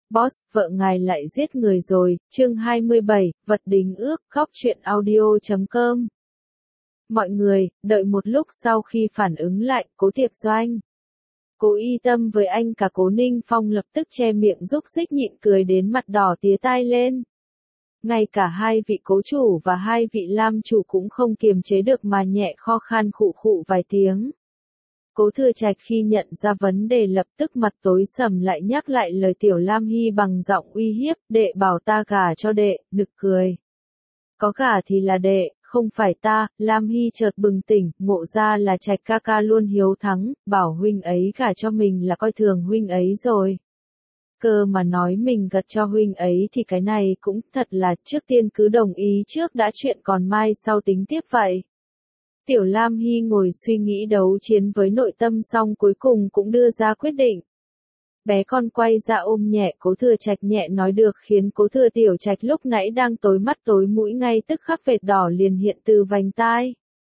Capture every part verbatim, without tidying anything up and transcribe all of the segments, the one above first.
Boss, vợ ngài lại giết người rồi, chương hai mươi bảy, vật đính ước, góc truyện audio chấm com. Mọi người, đợi một lúc sau khi phản ứng lại, Cố Tiệp Doanh. Cố Y Tâm với anh cả Cố Ninh Phong lập tức che miệng rúc rích nhịn cười đến mặt đỏ tía tai lên. Ngay cả hai vị cố chủ và hai vị lam chủ cũng không kiềm chế được mà nhẹ kho khan khụ khụ vài tiếng. Cố Thừa Trạch khi nhận ra vấn đề lập tức mặt tối sầm lại nhắc lại lời Tiểu Lam Hy bằng giọng uy hiếp, đệ bảo ta gả cho đệ, nực cười. Có gả thì là đệ, không phải ta. Lam Hy chợt bừng tỉnh, ngộ ra là Trạch ca ca luôn hiếu thắng, bảo huynh ấy gả cho mình là coi thường huynh ấy rồi. Cơ mà nói mình gật cho huynh ấy thì cái này cũng thật là trước tiên cứ đồng ý trước đã, chuyện còn mai sau tính tiếp vậy. Tiểu Lam Hy ngồi suy nghĩ đấu chiến với nội tâm xong cuối cùng cũng đưa ra quyết định. Bé con quay ra ôm nhẹ Cố Thừa Trạch nhẹ nói được khiến Cố Thừa Tiểu Trạch lúc nãy đang tối mắt tối mũi ngay tức khắc vệt đỏ liền hiện từ vành tai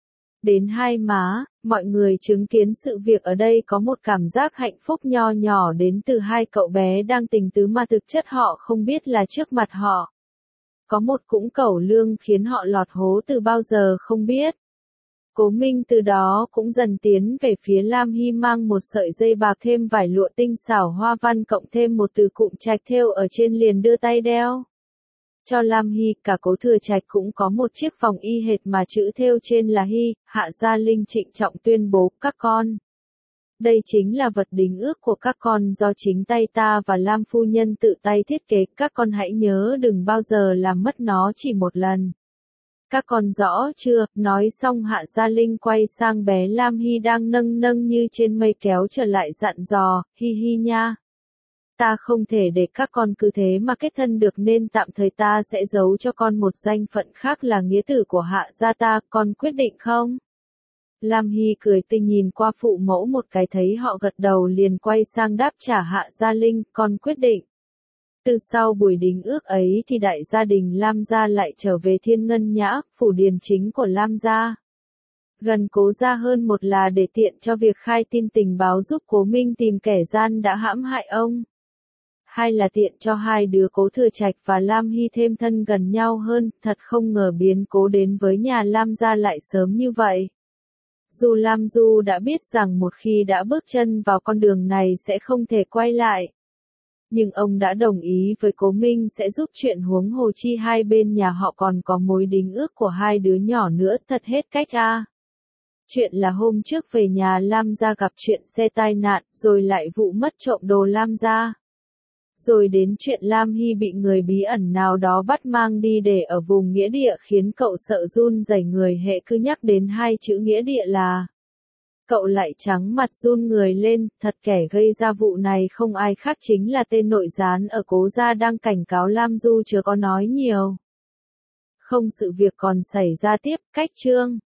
đến hai má. Mọi người chứng kiến sự việc ở đây có một cảm giác hạnh phúc nho nhỏ đến từ hai cậu bé đang tình tứ mà thực chất họ không biết là trước mặt họ có một cũng cẩu lương khiến họ lọt hố từ bao giờ không biết. Cố Minh từ đó cũng dần tiến về phía Lam Hy mang một sợi dây bạc thêm vải lụa tinh xảo hoa văn cộng thêm một từ cụm trạch thêu ở trên liền đưa tay đeo cho Lam Hy. Cả Cố Thừa Trạch cũng có một chiếc vòng y hệt mà chữ thêu trên là Hy. Hạ Gia Linh trịnh trọng tuyên bố, các con, đây chính là vật đính ước của các con do chính tay ta và Lam phu nhân tự tay thiết kế, các con hãy nhớ đừng bao giờ làm mất nó chỉ một lần. Các con rõ chưa? Nói xong Hạ Gia Linh quay sang bé Lam Hy đang nâng nâng như trên mây kéo trở lại dặn dò, hi hi nha. Ta không thể để các con cứ thế mà kết thân được nên tạm thời ta sẽ giấu cho con một danh phận khác là nghĩa tử của Hạ gia ta, con quyết định không? Lam Hy cười tươi nhìn qua phụ mẫu một cái thấy họ gật đầu liền quay sang đáp trả Hạ Gia Linh, con quyết định. Từ sau buổi đính ước ấy thì đại gia đình Lam gia lại trở về Thiên Ngân Nhã, phủ điền chính của Lam gia. Gần Cố gia hơn một là để tiện cho việc khai tin tình báo giúp Cố Minh tìm kẻ gian đã hãm hại ông. Hai là tiện cho hai đứa Cố Thừa Trạch và Lam Hy thêm thân gần nhau hơn, thật không ngờ biến cố đến với nhà Lam gia lại sớm như vậy. Dù Lam Du đã biết rằng một khi đã bước chân vào con đường này sẽ không thể quay lại. Nhưng ông đã đồng ý với Cố Minh sẽ giúp chuyện, huống hồ chi hai bên nhà họ còn có mối đính ước của hai đứa nhỏ nữa, thật hết cách a. À. Chuyện là hôm trước về nhà Lam gia gặp chuyện xe tai nạn, rồi lại vụ mất trộm đồ Lam gia. Rồi đến chuyện Lam Hy bị người bí ẩn nào đó bắt mang đi để ở vùng nghĩa địa khiến cậu sợ run rẩy người, hệ cứ nhắc đến hai chữ nghĩa địa là cậu lại trắng mặt run người lên. Thật kẻ gây ra vụ này không ai khác chính là tên nội gián ở Cố gia đang cảnh cáo Lam Du chớ có nói nhiều. Không, sự việc còn xảy ra tiếp, cách chương